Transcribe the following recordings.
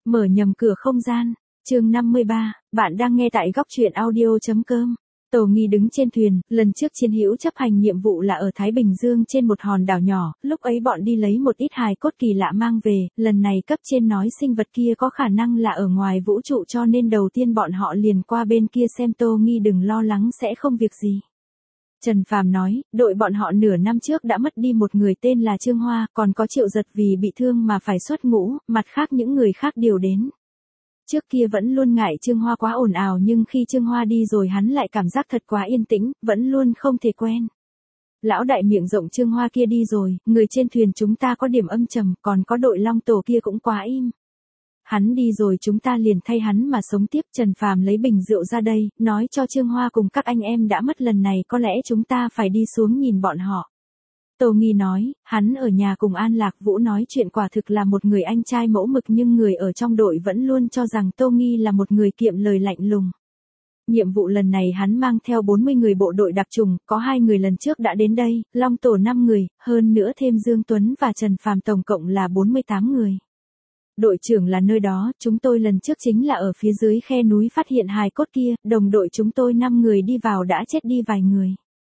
Mở nhầm cửa không gian. Chương 53, bạn đang nghe tại góc truyện audio.com. Tầu Nghi đứng trên thuyền, lần trước Chiến Hữu chấp hành nhiệm vụ là ở Thái Bình Dương trên một hòn đảo nhỏ, lúc ấy bọn đi lấy một ít hài cốt kỳ lạ mang về, lần này cấp trên nói sinh vật kia có khả năng là ở ngoài vũ trụ cho nên đầu tiên bọn họ liền qua bên kia xem. Tầu Nghi đừng lo lắng sẽ không việc gì. Trần Phàm nói, đội bọn họ nửa năm trước đã mất đi một người tên là Trương Hoa, còn có Triệu Giật vì bị thương mà phải xuất ngũ, mặt khác những người khác đều đến. Trước kia vẫn luôn ngại Trương Hoa quá ồn ào nhưng khi Trương Hoa đi rồi hắn lại cảm giác thật quá yên tĩnh, vẫn luôn không thể quen. Lão đại miệng rộng Trương Hoa kia đi rồi, người trên thuyền chúng ta có điểm âm trầm, còn có đội Long Tổ kia cũng quá im. Hắn đi rồi chúng ta liền thay hắn mà sống tiếp. Trần Phàm lấy bình rượu ra đây, nói cho Trương Hoa cùng các anh em đã mất lần này có lẽ chúng ta phải đi xuống nhìn bọn họ. Tầu Nghi nói, hắn ở nhà cùng An Lạc Vũ nói chuyện quả thực là một người anh trai mẫu mực nhưng người ở trong đội vẫn luôn cho rằng Tầu Nghi là một người kiệm lời lạnh lùng. Nhiệm vụ lần này hắn mang theo 40 người bộ đội đặc trùng, có 2 người lần trước đã đến đây, Long Tổ 5 người, hơn nữa thêm Dương Tuấn và Trần Phàm tổng cộng là 48 người. Đội trưởng là nơi đó, chúng tôi lần trước chính là ở phía dưới khe núi phát hiện hài cốt kia, đồng đội chúng tôi 5 người đi vào đã chết đi vài người.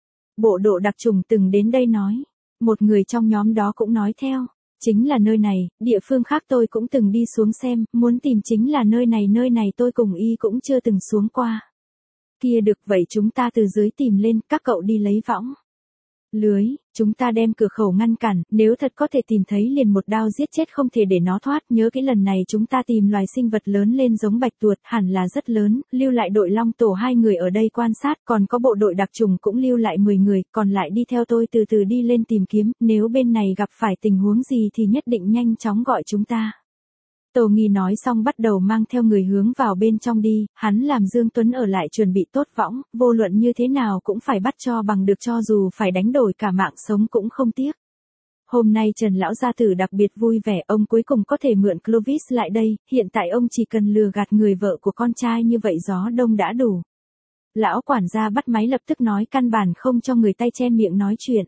Bộ đội đặc trùng từng đến đây nói. Một người trong nhóm đó cũng nói theo. Chính là nơi này, địa phương khác tôi cũng từng đi xuống xem, muốn tìm chính là nơi này tôi cùng y cũng chưa từng xuống qua. Kia được vậy chúng ta từ dưới tìm lên, các cậu đi lấy võng lưới, chúng ta đem cửa khẩu ngăn cản, nếu thật có thể tìm thấy liền một đao giết chết không thể để nó thoát. Nhớ cái lần này chúng ta tìm loài sinh vật lớn lên giống bạch tuộc, hẳn là rất lớn, lưu lại đội Long Tổ 2 người ở đây quan sát, còn có bộ đội đặc trùng cũng lưu lại 10 người, còn lại đi theo tôi từ từ đi lên tìm kiếm, nếu bên này gặp phải tình huống gì thì nhất định nhanh chóng gọi chúng ta. Tầu Nghi nói xong bắt đầu mang theo người hướng vào bên trong đi, hắn làm Dương Tuấn ở lại chuẩn bị tốt võng, vô luận như thế nào cũng phải bắt cho bằng được cho dù phải đánh đổi cả mạng sống cũng không tiếc. Hôm nay Trần Lão Gia Tử đặc biệt vui vẻ, ông cuối cùng có thể mượn Clovis lại đây, hiện tại ông chỉ cần lừa gạt người vợ của con trai như vậy gió đông đã đủ. Lão quản gia bắt máy lập tức nói căn bản không cho người tay che miệng nói chuyện.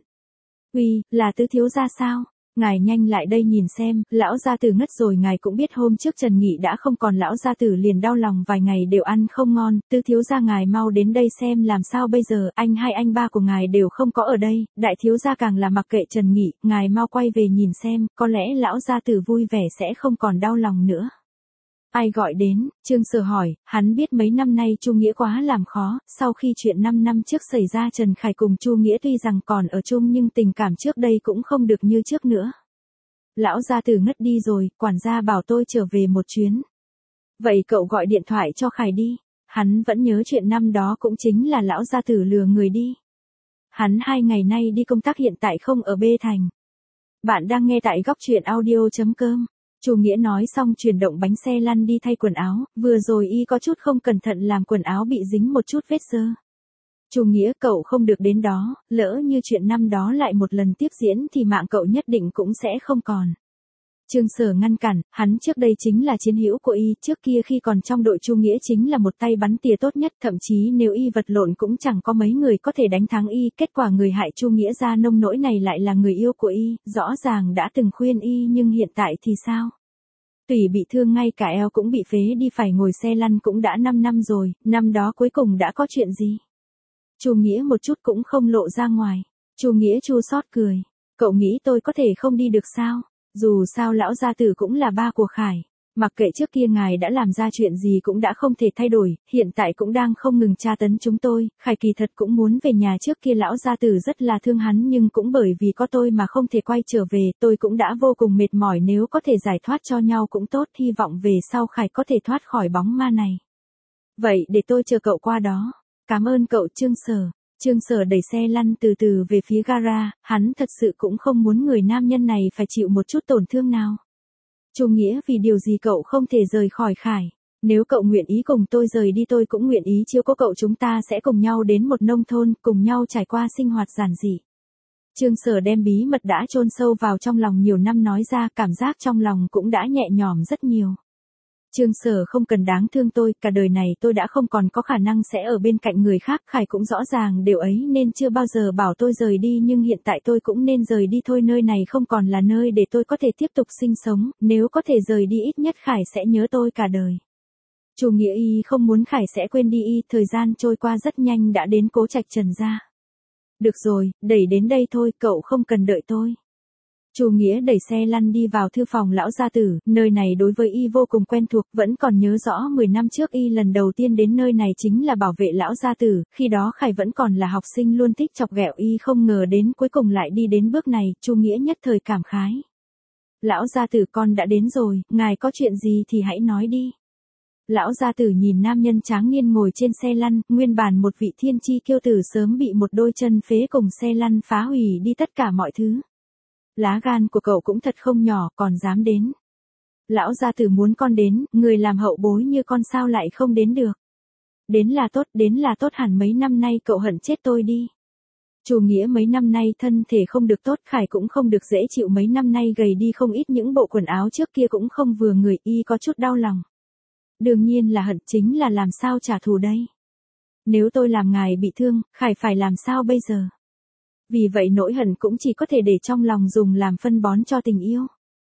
Uy, là Tứ thiếu gia sao? Ngài nhanh lại đây nhìn xem, lão gia tử ngất rồi. Ngài cũng biết hôm trước Trần Nghị đã không còn, lão gia tử liền đau lòng vài ngày đều ăn không ngon. Tứ thiếu gia ngài mau đến đây xem làm sao bây giờ, anh hai anh ba của ngài đều không có ở đây, đại thiếu gia càng là mặc kệ Trần Nghị, ngài mau quay về nhìn xem, có lẽ lão gia tử vui vẻ sẽ không còn đau lòng nữa. Ai gọi đến? Trương Sở hỏi, hắn biết mấy năm nay Chu Nghĩa quá làm khó, sau khi chuyện 5 năm trước xảy ra Trần Khải cùng Chu Nghĩa tuy rằng còn ở chung nhưng tình cảm trước đây cũng không được như trước nữa. Lão gia tử ngất đi rồi, quản gia bảo tôi trở về một chuyến. Vậy cậu gọi điện thoại cho Khải đi, hắn vẫn nhớ chuyện năm đó cũng chính là lão gia tử lừa người đi. Hắn 2 ngày nay đi công tác hiện tại không ở B thành. Bạn đang nghe tại góc truyện audio.com. Chu Nghĩa nói xong chuyển động bánh xe lăn đi thay quần áo, vừa rồi y có chút không cẩn thận làm quần áo bị dính một chút vết dơ. Chu Nghĩa cậu không được đến đó, lỡ như chuyện năm đó lại một lần tiếp diễn thì mạng cậu nhất định cũng sẽ không còn. Trương Sở ngăn cản, hắn trước đây chính là chiến hữu của y, trước kia khi còn trong đội Chu Nghĩa chính là một tay bắn tỉa tốt nhất, thậm chí nếu y vật lộn cũng chẳng có mấy người có thể đánh thắng y, kết quả người hại Chu Nghĩa ra nông nỗi này lại là người yêu của y, rõ ràng đã từng khuyên y nhưng hiện tại thì sao? Tùy bị thương ngay cả eo cũng bị phế đi, phải ngồi xe lăn cũng đã 5 năm rồi, năm đó cuối cùng đã có chuyện gì? Chu Nghĩa một chút cũng không lộ ra ngoài. Chu Nghĩa chua xót cười, cậu nghĩ tôi có thể không đi được sao? Dù sao lão gia tử cũng là ba của Khải, mặc kệ trước kia ngài đã làm ra chuyện gì cũng đã không thể thay đổi, hiện tại cũng đang không ngừng tra tấn chúng tôi, Khải kỳ thật cũng muốn về nhà, trước kia lão gia tử rất là thương hắn nhưng cũng bởi vì có tôi mà không thể quay trở về, tôi cũng đã vô cùng mệt mỏi, nếu có thể giải thoát cho nhau cũng tốt, hy vọng về sau Khải có thể thoát khỏi bóng ma này. Vậy để tôi chờ cậu qua đó. Cảm ơn cậu Trương Sở. Trương Sở đẩy xe lăn từ từ về phía gara, hắn thật sự cũng không muốn người nam nhân này phải chịu một chút tổn thương nào. Chu Nghĩa vì điều gì cậu không thể rời khỏi Khải? Nếu cậu nguyện ý cùng tôi rời đi tôi cũng nguyện ý chiếu cố cậu, chúng ta sẽ cùng nhau đến một nông thôn, cùng nhau trải qua sinh hoạt giản dị. Trương Sở đem bí mật đã chôn sâu vào trong lòng nhiều năm nói ra, cảm giác trong lòng cũng đã nhẹ nhõm rất nhiều. Trương Sở không cần đáng thương tôi, cả đời này tôi đã không còn có khả năng sẽ ở bên cạnh người khác, Khải cũng rõ ràng điều ấy nên chưa bao giờ bảo tôi rời đi, nhưng hiện tại tôi cũng nên rời đi thôi, nơi này không còn là nơi để tôi có thể tiếp tục sinh sống, nếu có thể rời đi ít nhất Khải sẽ nhớ tôi cả đời. Chu Nghĩa y không muốn Khải sẽ quên đi y, thời gian trôi qua rất nhanh đã đến Cố Trạch Trần gia. Được rồi, đẩy đến đây thôi, cậu không cần đợi tôi. Chu Nghĩa đẩy xe lăn đi vào thư phòng lão gia tử, nơi này đối với y vô cùng quen thuộc, vẫn còn nhớ rõ 10 năm trước y lần đầu tiên đến nơi này chính là bảo vệ lão gia tử, khi đó Khải vẫn còn là học sinh luôn thích chọc ghẹo y, không ngờ đến cuối cùng lại đi đến bước này, Chu Nghĩa nhất thời cảm khái. Lão gia tử, con đã đến rồi, ngài có chuyện gì thì hãy nói đi. Lão gia tử nhìn nam nhân tráng niên ngồi trên xe lăn, nguyên bản một vị thiên chi kiêu tử sớm bị một đôi chân phế cùng xe lăn phá hủy đi tất cả mọi thứ. Lá gan của cậu cũng thật không nhỏ, còn dám đến. Lão gia tử muốn con đến, người làm hậu bối như con sao lại không đến được. Đến là tốt, hẳn mấy năm nay cậu hận chết tôi đi. Chu Nghĩa mấy năm nay thân thể không được tốt, Khải cũng không được dễ chịu, mấy năm nay gầy đi không ít, những bộ quần áo trước kia cũng không vừa người, y có chút đau lòng. Đương nhiên là hận, chính là làm sao trả thù đây. Nếu tôi làm ngài bị thương, Khải phải làm sao bây giờ? Vì vậy nỗi hận cũng chỉ có thể để trong lòng dùng làm phân bón cho tình yêu.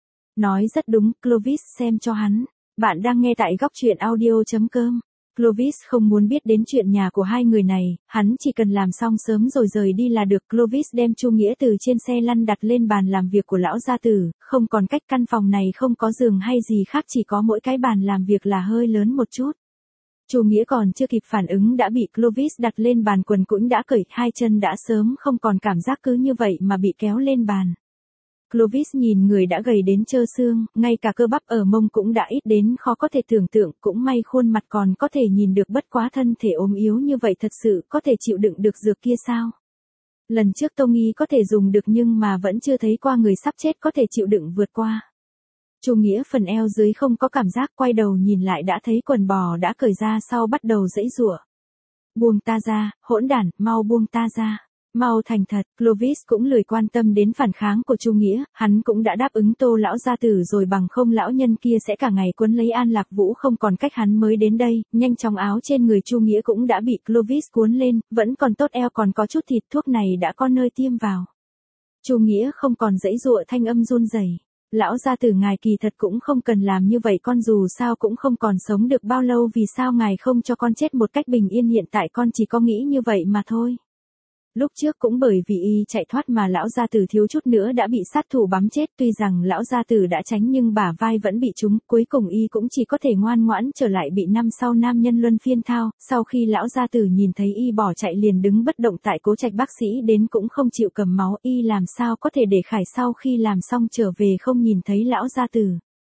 Nói rất đúng, Clovis xem cho hắn. Bạn đang nghe tại góc truyện audio.com. Clovis không muốn biết đến chuyện nhà của hai người này, hắn chỉ cần làm xong sớm rồi rời đi là được. Clovis đem Chu Nghĩa từ trên xe lăn đặt lên bàn làm việc của lão gia tử, không còn cách, căn phòng này không có giường hay gì khác, chỉ có mỗi cái bàn làm việc là hơi lớn một chút. Chu Nghĩa còn chưa kịp phản ứng đã bị Clovis đặt lên bàn, quần cũng đã cởi, hai chân đã sớm không còn cảm giác, cứ như vậy mà bị kéo lên bàn. Clovis nhìn người đã gầy đến trơ xương, ngay cả cơ bắp ở mông cũng đã ít đến khó có thể tưởng tượng, cũng may khuôn mặt còn có thể nhìn được, bất quá thân thể ốm yếu như vậy thật sự có thể chịu đựng được dược kia sao? Lần trước tôi nghi có thể dùng được nhưng mà vẫn chưa thấy qua người sắp chết có thể chịu đựng vượt qua. Chu Nghĩa phần eo dưới không có cảm giác, quay đầu nhìn lại đã thấy quần bò đã cởi ra, sau bắt đầu giãy giụa. Buông ta ra, hỗn đản, mau buông ta ra. Mau thành thật. Clovis cũng lười quan tâm đến phản kháng của Chu Nghĩa, hắn cũng đã đáp ứng Tô lão gia tử rồi, bằng không lão nhân kia sẽ cả ngày quấn lấy An Lạc Vũ không còn cách, hắn mới đến đây, nhanh chóng áo trên người Chu Nghĩa cũng đã bị Clovis cuốn lên, vẫn còn tốt, eo còn có chút thịt, thuốc này đã có nơi tiêm vào. Chu Nghĩa không còn giãy giụa, thanh âm run rẩy. Lão gia tử, ngài kỳ thật cũng không cần làm như vậy, con dù sao cũng không còn sống được bao lâu, vì sao ngài không cho con chết một cách bình yên, hiện tại con chỉ có nghĩ như vậy mà thôi. Lúc trước cũng bởi vì y chạy thoát mà lão gia tử thiếu chút nữa đã bị sát thủ bắn chết, tuy rằng lão gia tử đã tránh nhưng bả vai vẫn bị trúng, cuối cùng y cũng chỉ có thể ngoan ngoãn trở lại, bị năm sau nam nhân luân phiên thao, sau khi lão gia tử nhìn thấy y bỏ chạy liền đứng bất động tại Cố Trạch, bác sĩ đến cũng không chịu cầm máu, y làm sao có thể để Khải sau khi làm xong trở về không nhìn thấy lão gia tử.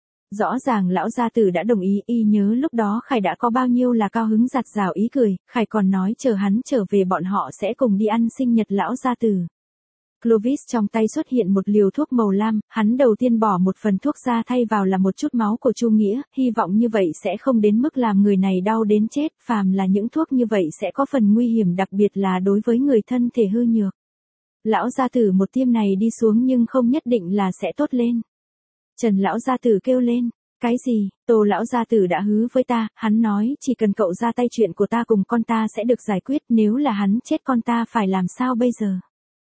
Rõ ràng lão gia tử đã đồng ý, y nhớ lúc đó Khải đã có bao nhiêu là cao hứng, giặt rào ý cười, Khải còn nói chờ hắn trở về bọn họ sẽ cùng đi ăn sinh nhật lão gia tử. Clovis trong tay xuất hiện một liều thuốc màu lam, hắn đầu tiên bỏ một phần thuốc ra, thay vào là một chút máu của Chu Nghĩa, hy vọng như vậy sẽ không đến mức làm người này đau đến chết, phàm là những thuốc như vậy sẽ có phần nguy hiểm, đặc biệt là đối với người thân thể hư nhược. Lão gia tử một tiêm này đi xuống nhưng không nhất định là sẽ tốt lên. Trần lão gia tử kêu lên, cái gì? Tô lão gia tử đã hứa với ta, hắn nói chỉ cần cậu ra tay chuyện của ta cùng con ta sẽ được giải quyết, nếu là hắn chết con ta phải làm sao bây giờ?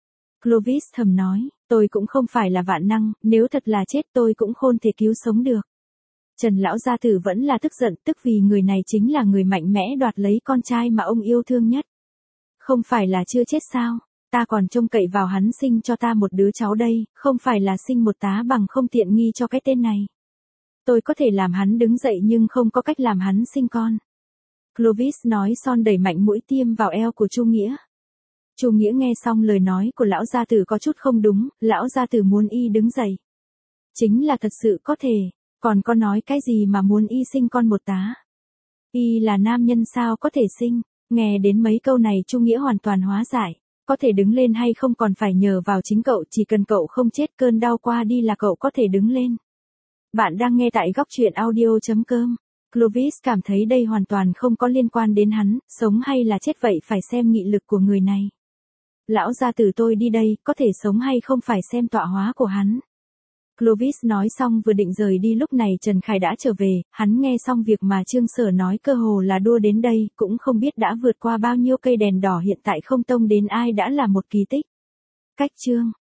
Clovis thầm nói, tôi cũng không phải là vạn năng, nếu thật là chết tôi cũng không thể cứu sống được. Trần lão gia tử vẫn là tức giận, tức vì người này chính là người mạnh mẽ đoạt lấy con trai mà ông yêu thương nhất. Không phải là chưa chết sao? Ta còn trông cậy vào hắn sinh cho ta một đứa cháu đây, không phải là sinh một tá bằng không, tiện nghi cho cái tên này. Tôi có thể làm hắn đứng dậy nhưng không có cách làm hắn sinh con. Clovis nói son đẩy mạnh mũi tiêm vào eo của Chu Nghĩa. Chu Nghĩa nghe xong lời nói của lão gia tử có chút không đúng, lão gia tử muốn y đứng dậy. Chính là thật sự có thể, còn có nói cái gì mà muốn y sinh con một tá. Y là nam nhân sao có thể sinh, nghe đến mấy câu này Chu Nghĩa hoàn toàn hóa giải. Có thể đứng lên hay không còn phải nhờ vào chính cậu, chỉ cần cậu không chết cơn đau qua đi là cậu có thể đứng lên. Bạn đang nghe tại góc truyện audio.com. Clovis cảm thấy đây hoàn toàn không có liên quan đến hắn, sống hay là chết vậy phải xem nghị lực của người này. Lão gia tử, tôi đi đây, có thể sống hay không phải xem tọa hóa của hắn. Clovis nói xong vừa định rời đi lúc này Trần Khải đã trở về, hắn nghe xong việc mà Trương Sở nói cơ hồ là đua đến đây, cũng không biết đã vượt qua bao nhiêu cây đèn đỏ hiện tại không tông đến ai đã là một kỳ tích. Cách chương